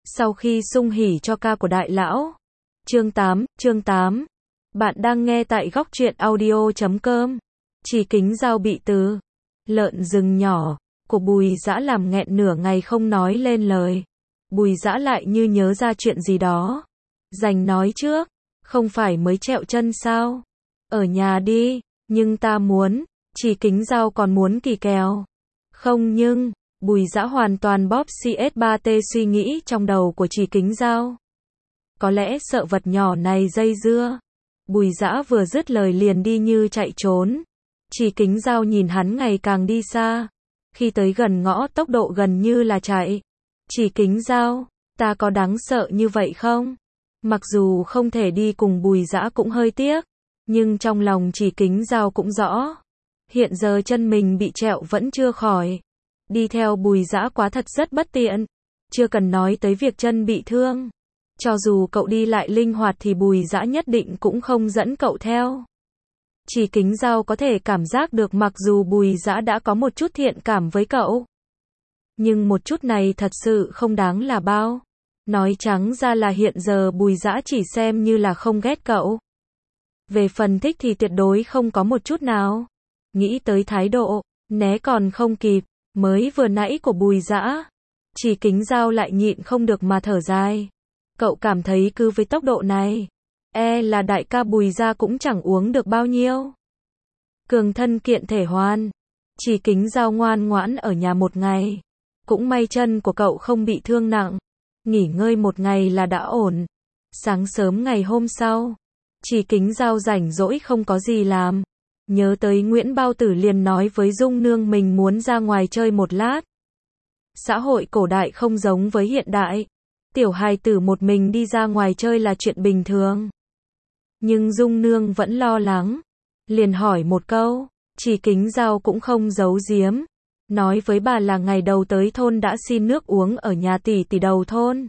Sau khi sung hỉ cho ca của đại lão. Chương 8. Bạn đang nghe tại góc truyện audio.com. Chỉ kính dao bị từ lợn rừng nhỏ của Bùi Dã làm nghẹn nửa ngày không nói lên lời. Bùi Dã lại như nhớ ra chuyện gì đó. Dành nói trước, không phải mới trẹo chân sao? Ở nhà đi, nhưng ta muốn, chỉ kính dao còn muốn kỳ kèo. Không nhưng, Bùi Dã hoàn toàn bóp CS3T suy nghĩ trong đầu của chỉ kính dao. Có lẽ sợ vật nhỏ này dây dưa. Bùi Dã vừa dứt lời liền đi như chạy trốn. Chỉ kính dao nhìn hắn ngày càng đi xa. Khi tới gần ngõ tốc độ gần như là chạy. Chỉ kính dao, ta có đáng sợ như vậy không? Mặc dù không thể đi cùng Bùi Dã cũng hơi tiếc. Nhưng trong lòng chỉ kính dao cũng rõ. Hiện giờ chân mình bị trẹo vẫn chưa khỏi. Đi theo Bùi Dã quá thật rất bất tiện. Chưa cần nói tới việc chân bị thương. Cho dù cậu đi lại linh hoạt thì Bùi Dã nhất định cũng không dẫn cậu theo. Chỉ kính dao có thể cảm giác được mặc dù Bùi Dã đã có một chút thiện cảm với cậu. Nhưng một chút này thật sự không đáng là bao. Nói trắng ra là hiện giờ Bùi Dã chỉ xem như là không ghét cậu. Về phần thích thì tuyệt đối không có một chút nào. Nghĩ tới thái độ, né còn không kịp, mới vừa nãy của Bùi Dã. Chỉ kính dao lại nhịn không được mà thở dài. Cậu cảm thấy cứ với tốc độ này, là đại ca Bùi gia cũng chẳng uống được bao nhiêu. Cường thân kiện thể hoàn. Chỉ kính dao ngoan ngoãn ở nhà một ngày. Cũng may chân của cậu không bị thương nặng. Nghỉ ngơi một ngày là đã ổn. Sáng sớm ngày hôm sau, chỉ kính dao rảnh rỗi không có gì làm. Nhớ tới Nguyễn Bao Tử liền nói với Dung Nương mình muốn ra ngoài chơi một lát. Xã hội cổ đại không giống với hiện đại. Tiểu hài tử một mình đi ra ngoài chơi là chuyện bình thường. Nhưng Dung Nương vẫn lo lắng. Liền hỏi một câu, chỉ kính dao cũng không giấu giếm. Nói với bà là ngày đầu tới thôn đã xin nước uống ở nhà tỷ tỷ đầu thôn.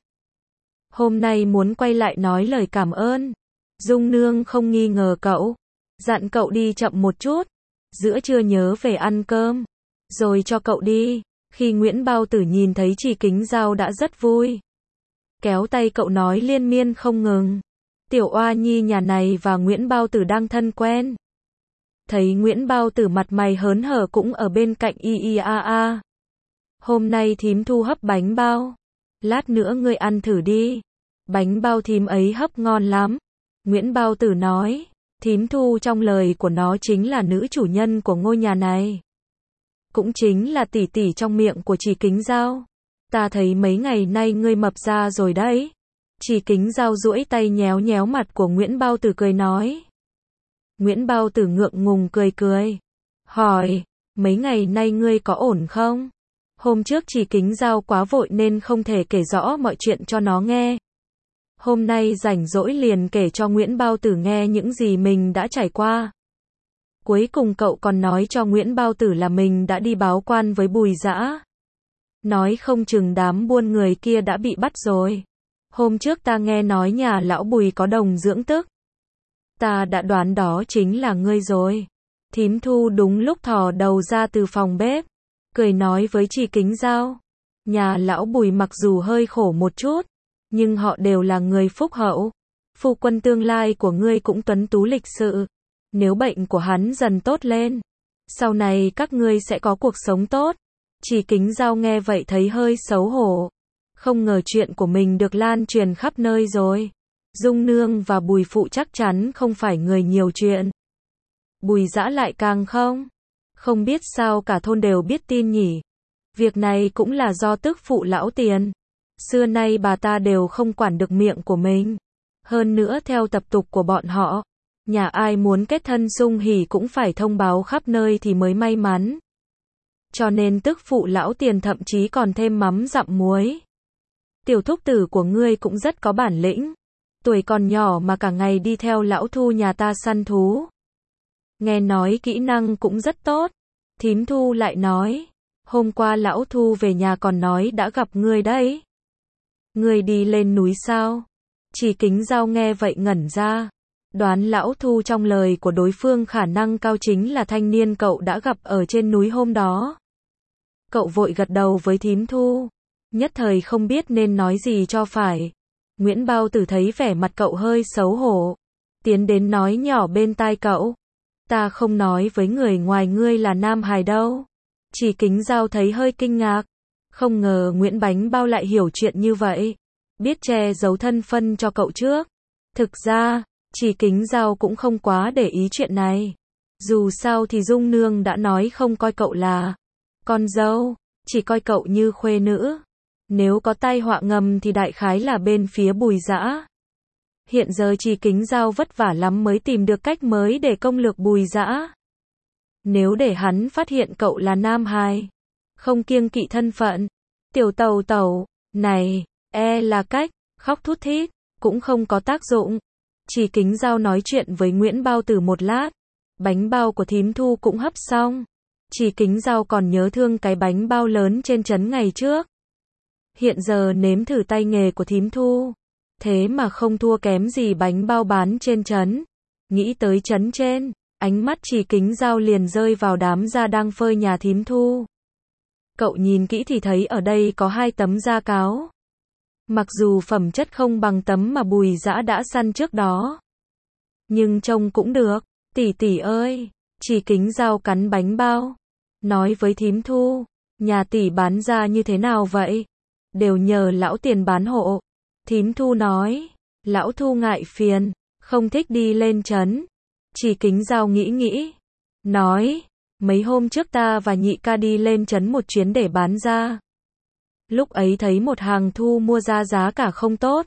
Hôm nay muốn quay lại nói lời cảm ơn. Dung Nương không nghi ngờ cậu. Dặn cậu đi chậm một chút. Giữa trưa nhớ về ăn cơm. Rồi cho cậu đi. Khi Nguyễn Bao Tử nhìn thấy chỉ kính dao đã rất vui. Kéo tay cậu nói liên miên không ngừng. Tiểu oa nhi nhà này và Nguyễn Bao Tử đang thân quen. Thấy Nguyễn Bao Tử mặt mày hớn hở cũng ở bên cạnh a. Hôm nay thím Thu hấp bánh bao. Lát nữa ngươi ăn thử đi. Bánh bao thím ấy hấp ngon lắm. Nguyễn Bao Tử nói. Thím Thu trong lời của nó chính là nữ chủ nhân của ngôi nhà này. Cũng chính là tỷ tỷ trong miệng của chỉ kính dao. Ta thấy mấy ngày nay ngươi mập ra rồi đấy. Chỉ kính dao duỗi tay nhéo nhéo mặt của Nguyễn Bao Tử cười nói. Nguyễn Bao Tử ngượng ngùng cười cười. Hỏi, mấy ngày nay ngươi có ổn không? Hôm trước chỉ kính dao quá vội nên không thể kể rõ mọi chuyện cho nó nghe. Hôm nay rảnh rỗi liền kể cho Nguyễn Bao Tử nghe những gì mình đã trải qua. Cuối cùng cậu còn nói cho Nguyễn Bao Tử là mình đã đi báo quan với Bùi Dã. Nói không chừng đám buôn người kia đã bị bắt rồi. Hôm trước ta nghe nói nhà lão Bùi có đồng dưỡng tức. Ta đã đoán đó chính là ngươi rồi. Thím Thu đúng lúc thò đầu ra từ phòng bếp. Cười nói với chỉ kính dao. Nhà lão Bùi mặc dù hơi khổ một chút. Nhưng họ đều là người phúc hậu. Phu quân tương lai của ngươi cũng tuấn tú lịch sự. Nếu bệnh của hắn dần tốt lên. Sau này các ngươi sẽ có cuộc sống tốt. Chỉ kính dao nghe vậy thấy hơi xấu hổ. Không ngờ chuyện của mình được lan truyền khắp nơi rồi. Dung Nương và Bùi Phụ chắc chắn không phải người nhiều chuyện. Bùi Dã lại càng không. Không biết sao cả thôn đều biết tin nhỉ. Việc này cũng là do tức phụ lão Tiền. Xưa nay bà ta đều không quản được miệng của mình. Hơn nữa theo tập tục của bọn họ. Nhà ai muốn kết thân sung hỉ cũng phải thông báo khắp nơi thì mới may mắn. Cho nên tức phụ lão Tiền thậm chí còn thêm mắm dặm muối. Tiểu thúc tử của ngươi cũng rất có bản lĩnh. Tuổi còn nhỏ mà cả ngày đi theo lão Thu nhà ta săn thú. Nghe nói kỹ năng cũng rất tốt. Thím Thu lại nói. Hôm qua lão Thu về nhà còn nói đã gặp ngươi đấy. Ngươi đi lên núi sao? Chỉ kính dao nghe vậy ngẩn ra. Đoán lão Thu trong lời của đối phương khả năng cao chính là thanh niên cậu đã gặp ở trên núi hôm đó. Cậu vội gật đầu với thím Thu. Nhất thời không biết nên nói gì cho phải. Nguyễn Bao Tử thấy vẻ mặt cậu hơi xấu hổ, tiến đến nói nhỏ bên tai cậu. Ta không nói với người ngoài ngươi là Nam Hải đâu. Chỉ Kính Dao thấy hơi kinh ngạc. Không ngờ Nguyễn Bánh Bao lại hiểu chuyện như vậy. Biết che giấu thân phân cho cậu trước. Thực ra, Chỉ Kính Dao cũng không quá để ý chuyện này. Dù sao thì Dung Nương đã nói không coi cậu là con dâu, chỉ coi cậu như khuê nữ. Nếu có tai họa ngầm thì đại khái là bên phía Bùi Dã. Hiện giờ Chỉ Kính Dao vất vả lắm mới tìm được cách mới để công lược Bùi Dã. Nếu để hắn phát hiện cậu là Nam Hải, không kiêng kỵ thân phận, tiểu tàu tàu, này, là cách, khóc thút thít, cũng không có tác dụng. Chỉ Kính Dao nói chuyện với Nguyễn Bao Tử một lát, bánh bao của thím Thu cũng hấp xong. Chỉ Kính Dao còn nhớ thương cái bánh bao lớn trên trấn ngày trước. Hiện giờ nếm thử tay nghề của thím Thu, thế mà không thua kém gì bánh bao bán trên trấn. Nghĩ tới trấn trên, ánh mắt Chỉ Kính Dao liền rơi vào đám da đang phơi nhà thím Thu. Cậu nhìn kỹ thì thấy ở đây có 2 tấm da cáo. Mặc dù phẩm chất không bằng tấm mà Bùi Dã đã săn trước đó, nhưng trông cũng được. Tỷ tỷ ơi, Chỉ Kính Dao cắn bánh bao, nói với thím Thu, nhà tỷ bán ra như thế nào vậy? Đều nhờ lão tiền bán hộ. Thím Thu nói, lão Thu ngại phiền, không thích đi lên trấn. Chỉ Kính Dao nghĩ, nói, mấy hôm trước ta và nhị ca đi lên trấn một chuyến để bán ra. Lúc ấy thấy một hàng thu mua ra giá cả không tốt,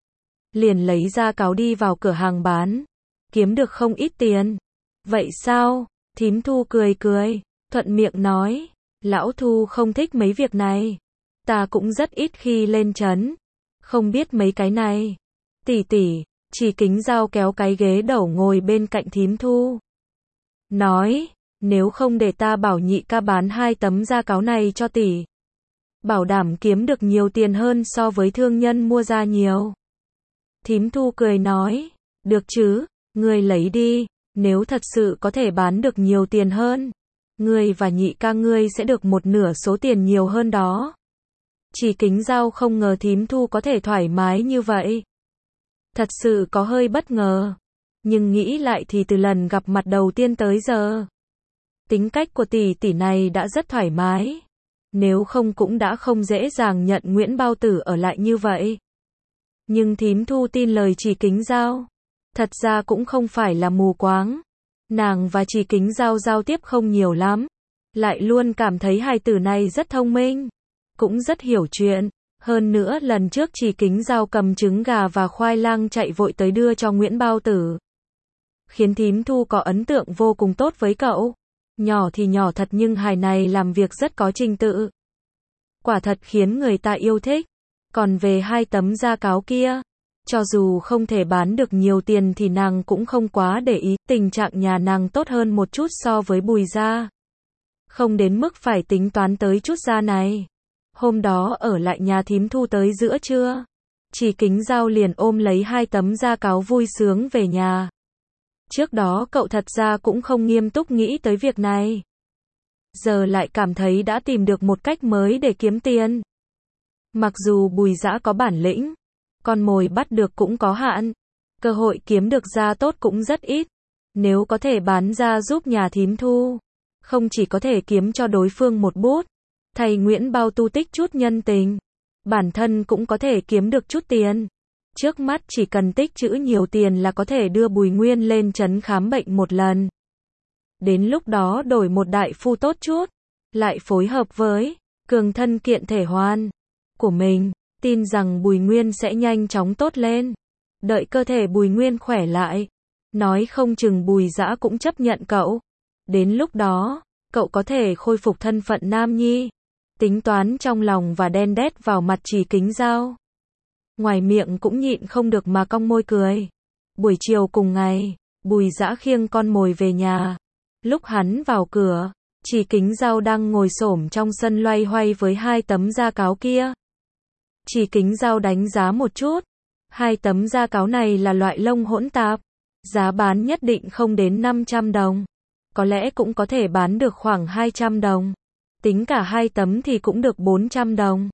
liền lấy ra cáo đi vào cửa hàng bán, kiếm được không ít tiền. Vậy sao? Thím Thu cười, thuận miệng nói, lão Thu không thích mấy việc này. Ta cũng rất ít khi lên trấn, không biết mấy cái này. Tỷ tỷ, Chỉ Kính Dao kéo cái ghế đầu ngồi bên cạnh thím Thu, nói, nếu không để ta bảo nhị ca bán 2 tấm da cáo này cho tỷ, bảo đảm kiếm được nhiều tiền hơn so với thương nhân mua ra nhiều. Thím Thu cười nói, được chứ, ngươi lấy đi, nếu thật sự có thể bán được nhiều tiền hơn, ngươi và nhị ca ngươi sẽ được 1/2 số tiền nhiều hơn đó. Chỉ Kính Dao không ngờ thím Thu có thể thoải mái như vậy. Thật sự có hơi bất ngờ. Nhưng nghĩ lại thì từ lần gặp mặt đầu tiên tới giờ, tính cách của tỷ tỷ này đã rất thoải mái. Nếu không cũng đã không dễ dàng nhận Nguyễn Bao Tử ở lại như vậy. Nhưng thím Thu tin lời Chỉ Kính Dao. Thật ra cũng không phải là mù quáng. Nàng và Chỉ Kính Dao giao tiếp không nhiều lắm. Lại luôn cảm thấy hài tử này rất thông minh, cũng rất hiểu chuyện. Hơn nữa lần trước Chỉ Kính Dao cầm trứng gà và khoai lang chạy vội tới đưa cho Nguyễn Bao Tử, khiến thím Thu có ấn tượng vô cùng tốt với cậu. Nhỏ thì nhỏ thật nhưng hài này làm việc rất có trình tự. Quả thật khiến người ta yêu thích. Còn về 2 tấm da cáo kia, cho dù không thể bán được nhiều tiền thì nàng cũng không quá để ý. Tình trạng nhà nàng tốt hơn một chút so với Bùi gia, không đến mức phải tính toán tới chút da này. Hôm đó ở lại nhà thím Thu tới giữa trưa, Chỉ Kính Dao liền ôm lấy 2 tấm da cáo vui sướng về nhà. Trước đó cậu thật ra cũng không nghiêm túc nghĩ tới việc này. Giờ lại cảm thấy đã tìm được một cách mới để kiếm tiền. Mặc dù Bùi Dã có bản lĩnh, con mồi bắt được cũng có hạn, cơ hội kiếm được da tốt cũng rất ít. Nếu có thể bán ra giúp nhà thím Thu, không chỉ có thể kiếm cho đối phương một bút, thầy Nguyễn Bao tu tích chút nhân tình, bản thân cũng có thể kiếm được chút tiền. Trước mắt chỉ cần tích trữ nhiều tiền là có thể đưa Bùi Nguyên lên trấn khám bệnh một lần. Đến lúc đó đổi một đại phu tốt chút, lại phối hợp với cường thân kiện thể hoàn của mình, tin rằng Bùi Nguyên sẽ nhanh chóng tốt lên. Đợi cơ thể Bùi Nguyên khỏe lại, nói không chừng Bùi Dã cũng chấp nhận cậu. Đến lúc đó, cậu có thể khôi phục thân phận nam nhi. Tính toán trong lòng và đen đét vào mặt Chỉ Kính Dao. Ngoài miệng cũng nhịn không được mà cong môi cười. Buổi chiều cùng ngày, Bùi Dã khiêng con mồi về nhà. Lúc hắn vào cửa, Chỉ Kính Dao đang ngồi xổm trong sân loay hoay với 2 tấm da cáo kia. Chỉ Kính Dao đánh giá một chút. 2 tấm da cáo này là loại lông hỗn tạp. Giá bán nhất định không đến 500 đồng. Có lẽ cũng có thể bán được khoảng 200 đồng. Tính cả 2 tấm thì cũng được 400 đồng.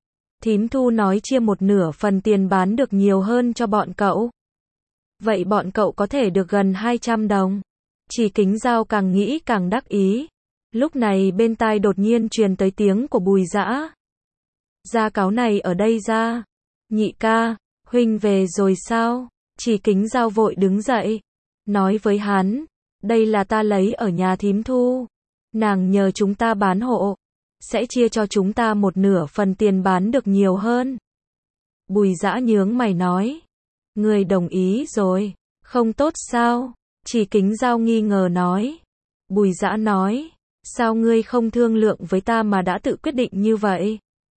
Thím Thu nói chia một nửa phần tiền bán được nhiều hơn cho bọn cậu. Vậy bọn cậu có thể được gần 200 đồng. Chỉ Kính Dao càng nghĩ càng đắc ý. Lúc này bên tai đột nhiên truyền tới tiếng của Bùi Dã. Gia cáo này ở đây ra. Nhị ca, huynh về rồi sao? Chỉ Kính Dao vội đứng dậy. Nói với hắn, đây là ta lấy ở nhà thím Thu. Nàng nhờ chúng ta bán hộ. Sẽ chia cho chúng ta một nửa phần tiền bán được nhiều hơn. Bùi Dã nhướng mày nói. Người đồng ý rồi, không tốt sao? Chỉ Kính Dao nghi ngờ nói. Bùi Dã nói, sao ngươi không thương lượng với ta mà đã tự quyết định như vậy?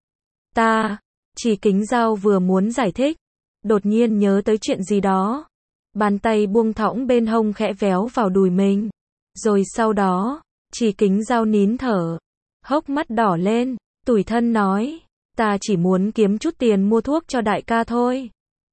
Chỉ Kính Dao vừa muốn giải thích, đột nhiên nhớ tới chuyện gì đó. Bàn tay buông thõng bên hông khẽ véo vào đùi mình. Rồi sau đó, Chỉ Kính Dao nín thở, hốc mắt đỏ lên, tủi thân nói, ta chỉ muốn kiếm chút tiền mua thuốc cho đại ca thôi.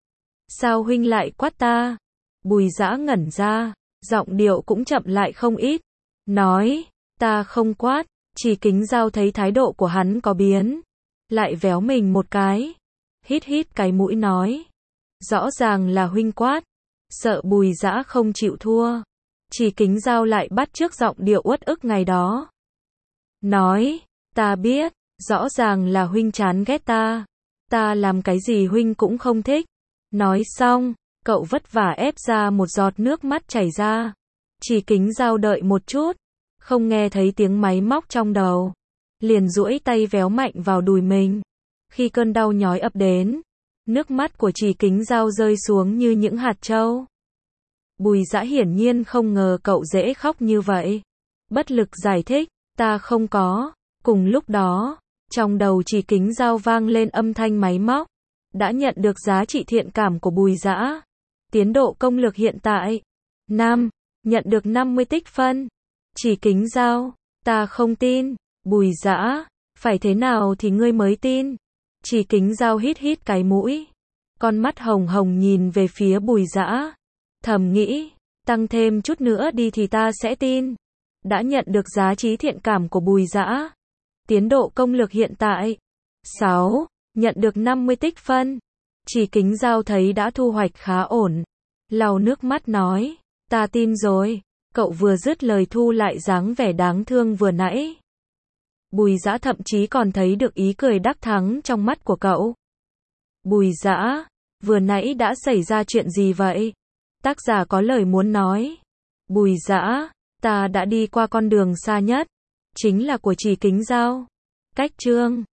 Sao huynh lại quát ta? Bùi Dã ngẩn ra, giọng điệu cũng chậm lại không ít. Nói, ta không quát. Chỉ Kính Dao thấy thái độ của hắn có biến, lại véo mình một cái. Hít hít cái mũi nói, rõ ràng là huynh quát. Sợ Bùi Dã không chịu thua, Chỉ Kính Dao lại bắt chước giọng điệu uất ức ngày đó. Nói, ta biết, rõ ràng là huynh chán ghét ta. Ta làm cái gì huynh cũng không thích. Nói xong, cậu vất vả ép ra một giọt nước mắt chảy ra. Chỉ Kính Dao đợi một chút, không nghe thấy tiếng máy móc trong đầu, liền duỗi tay véo mạnh vào đùi mình. Khi cơn đau nhói ập đến, nước mắt của Chỉ Kính Dao rơi xuống như những hạt trâu. Bùi Dã hiển nhiên không ngờ cậu dễ khóc như vậy. Bất lực giải thích, ta không có. Cùng lúc đó, trong đầu Chỉ Kính Dao vang lên âm thanh máy móc. Đã nhận được giá trị thiện cảm của Bùi Dã. Tiến độ công lực hiện tại 5, nhận được 50 tích phân. Chỉ Kính Dao, ta không tin. Bùi Dã, phải thế nào thì ngươi mới tin? Chỉ Kính Dao hít hít cái mũi, con mắt hồng hồng nhìn về phía Bùi Dã, thầm nghĩ, tăng thêm chút nữa đi thì ta sẽ tin. Đã nhận được giá trị thiện cảm của Bùi Dã. Tiến độ công lực hiện tại 6, nhận được 50 tích phân. Chỉ Kính Dao thấy đã thu hoạch khá ổn, lau nước mắt nói, ta tin rồi. Cậu vừa dứt lời thu lại dáng vẻ đáng thương vừa nãy. Bùi Dã thậm chí còn thấy được ý cười đắc thắng trong mắt của cậu. Bùi Dã, vừa nãy đã xảy ra chuyện gì vậy? Tác giả có lời muốn nói. Bùi Dã, ta đã đi qua con đường xa nhất, chính là của Chỉ Kính Dao. Cách chương